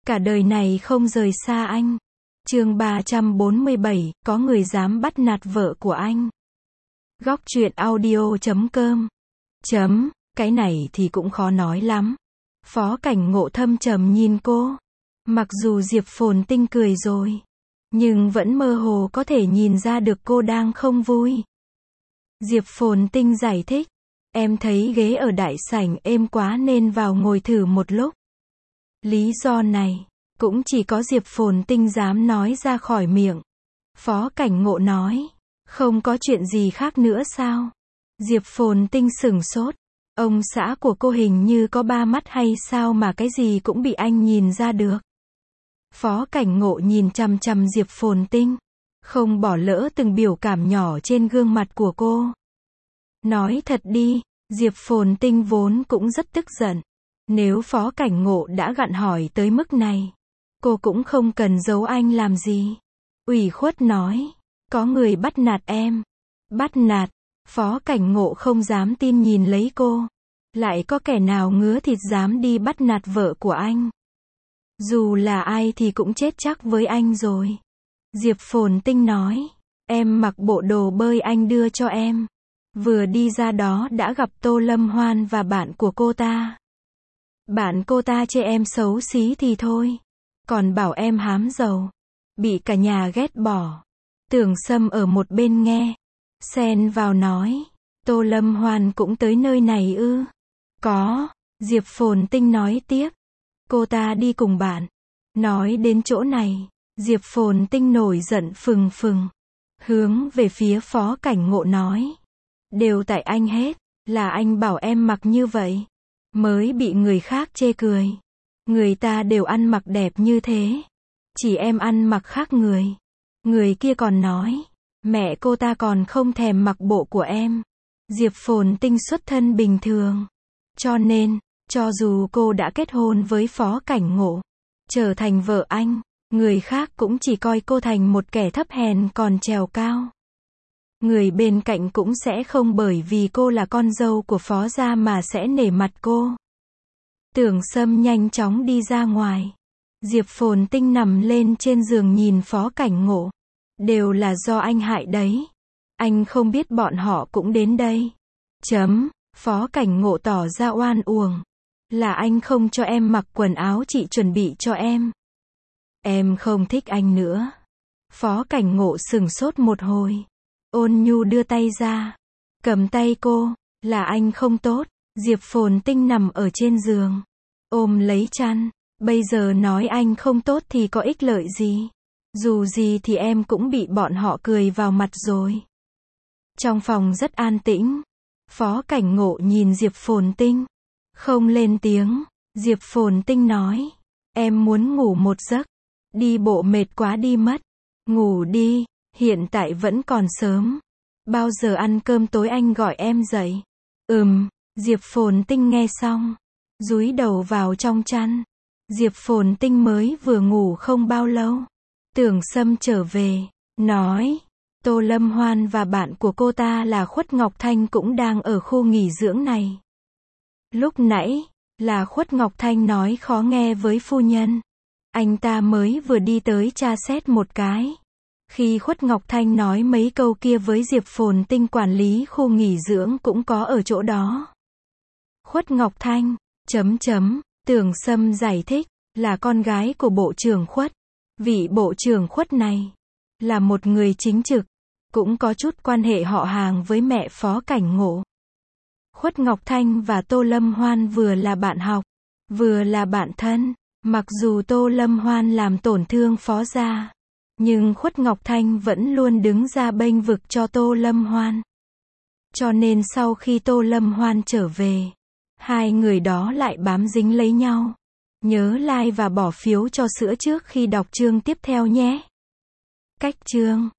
Cả đời này không rời xa anh. Chương 347, có người dám bắt nạt vợ của anh. Góc truyện audio.com. Cái này thì cũng khó nói lắm. Phó Cảnh Ngộ thâm trầm nhìn cô. Mặc dù Diệp Phồn Tinh cười rồi, nhưng vẫn mơ hồ có thể nhìn ra được cô đang không vui. Diệp Phồn Tinh giải thích, em thấy ghế ở đại sảnh êm quá nên vào ngồi thử một lúc. Lý do này, cũng chỉ có Diệp Phồn Tinh dám nói ra khỏi miệng. Phó Cảnh Ngộ nói, không có chuyện gì khác nữa sao? Diệp Phồn Tinh sửng sốt. Ông xã của cô hình như có ba mắt hay sao mà cái gì cũng bị anh nhìn ra được. Phó Cảnh Ngộ nhìn chằm chằm Diệp Phồn Tinh, không bỏ lỡ từng biểu cảm nhỏ trên gương mặt của cô. Nói thật đi, Diệp Phồn Tinh vốn cũng rất tức giận. Nếu Phó Cảnh Ngộ đã gặng hỏi tới mức này, cô cũng không cần giấu anh làm gì. Ủy khuất nói, có người bắt nạt em. Bắt nạt? Phó Cảnh Ngộ không dám tin nhìn lấy cô. Lại có kẻ nào ngứa thịt dám đi bắt nạt vợ của anh? Dù là ai thì cũng chết chắc với anh rồi. Diệp Phồn Tinh nói, em mặc bộ đồ bơi anh đưa cho em. Vừa đi ra đó đã gặp Tô Lâm Hoan và bạn của cô ta. Bạn cô ta chê em xấu xí thì thôi, còn bảo em hám giàu, bị cả nhà ghét bỏ. Tưởng Sâm ở một bên nghe, xen vào nói, Tô Lâm Hoan cũng tới nơi này ư? Có, Diệp Phồn Tinh nói tiếp, cô ta đi cùng bạn. Nói đến chỗ này, Diệp Phồn Tinh nổi giận phừng phừng, hướng về phía Phó Cảnh Ngộ nói, đều tại anh hết, là anh bảo em mặc như vậy, mới bị người khác chê cười. Người ta đều ăn mặc đẹp như thế, chỉ em ăn mặc khác người. Người kia còn nói, mẹ cô ta còn không thèm mặc bộ của em. Diệp Phồn Tinh xuất thân bình thường, cho nên, cho dù cô đã kết hôn với Phó Cảnh Ngộ, trở thành vợ anh, người khác cũng chỉ coi cô thành một kẻ thấp hèn còn trèo cao. Người bên cạnh cũng sẽ không bởi vì cô là con dâu của Phó gia mà sẽ nể mặt cô. Tưởng Sâm nhanh chóng đi ra ngoài. Diệp Phồn Tinh nằm lên trên giường nhìn Phó Cảnh Ngộ. Đều là do anh hại đấy. Anh không biết bọn họ cũng đến đây. Phó Cảnh Ngộ tỏ ra oan uổng. Là anh không cho em mặc quần áo chị chuẩn bị cho em. Em không thích anh nữa. Phó Cảnh Ngộ sửng sốt một hồi. Ôn nhu đưa tay ra, cầm tay cô, là anh không tốt. Diệp Phồn Tinh nằm ở trên giường, ôm lấy chăn, bây giờ nói anh không tốt thì có ích lợi gì? Dù gì thì em cũng bị bọn họ cười vào mặt rồi. Trong phòng rất an tĩnh, Phó Cảnh Ngộ nhìn Diệp Phồn Tinh, không lên tiếng. Diệp Phồn Tinh nói, em muốn ngủ một giấc, đi bộ mệt quá đi mất. Ngủ đi, hiện tại vẫn còn sớm. Bao giờ ăn cơm tối anh gọi em dậy? Diệp Phồn Tinh nghe xong, dúi đầu vào trong chăn. Diệp Phồn Tinh mới vừa ngủ không bao lâu. Tưởng Sâm trở về, nói, Tô Lâm Hoan và bạn của cô ta là Khuất Ngọc Thanh cũng đang ở khu nghỉ dưỡng này. Lúc nãy, là Khuất Ngọc Thanh nói khó nghe với phu nhân. Anh ta mới vừa đi tới tra xét một cái. Khi Khuất Ngọc Thanh nói mấy câu kia với Diệp Phồn Tinh, quản lý khu nghỉ dưỡng cũng có ở chỗ đó. Khuất Ngọc Thanh, Tưởng Sâm giải thích, là con gái của Bộ trưởng Khuất. Vị Bộ trưởng Khuất này, là một người chính trực, cũng có chút quan hệ họ hàng với mẹ Phó Cảnh Ngộ. Khuất Ngọc Thanh và Tô Lâm Hoan vừa là bạn học, vừa là bạn thân. Mặc dù Tô Lâm Hoan làm tổn thương Phó gia, nhưng Khuất Ngọc Thanh vẫn luôn đứng ra bênh vực cho Tô Lâm Hoan. Cho nên sau khi Tô Lâm Hoan trở về, hai người đó lại bám dính lấy nhau. Nhớ like và bỏ phiếu cho sữa trước khi đọc chương tiếp theo nhé. Cách chương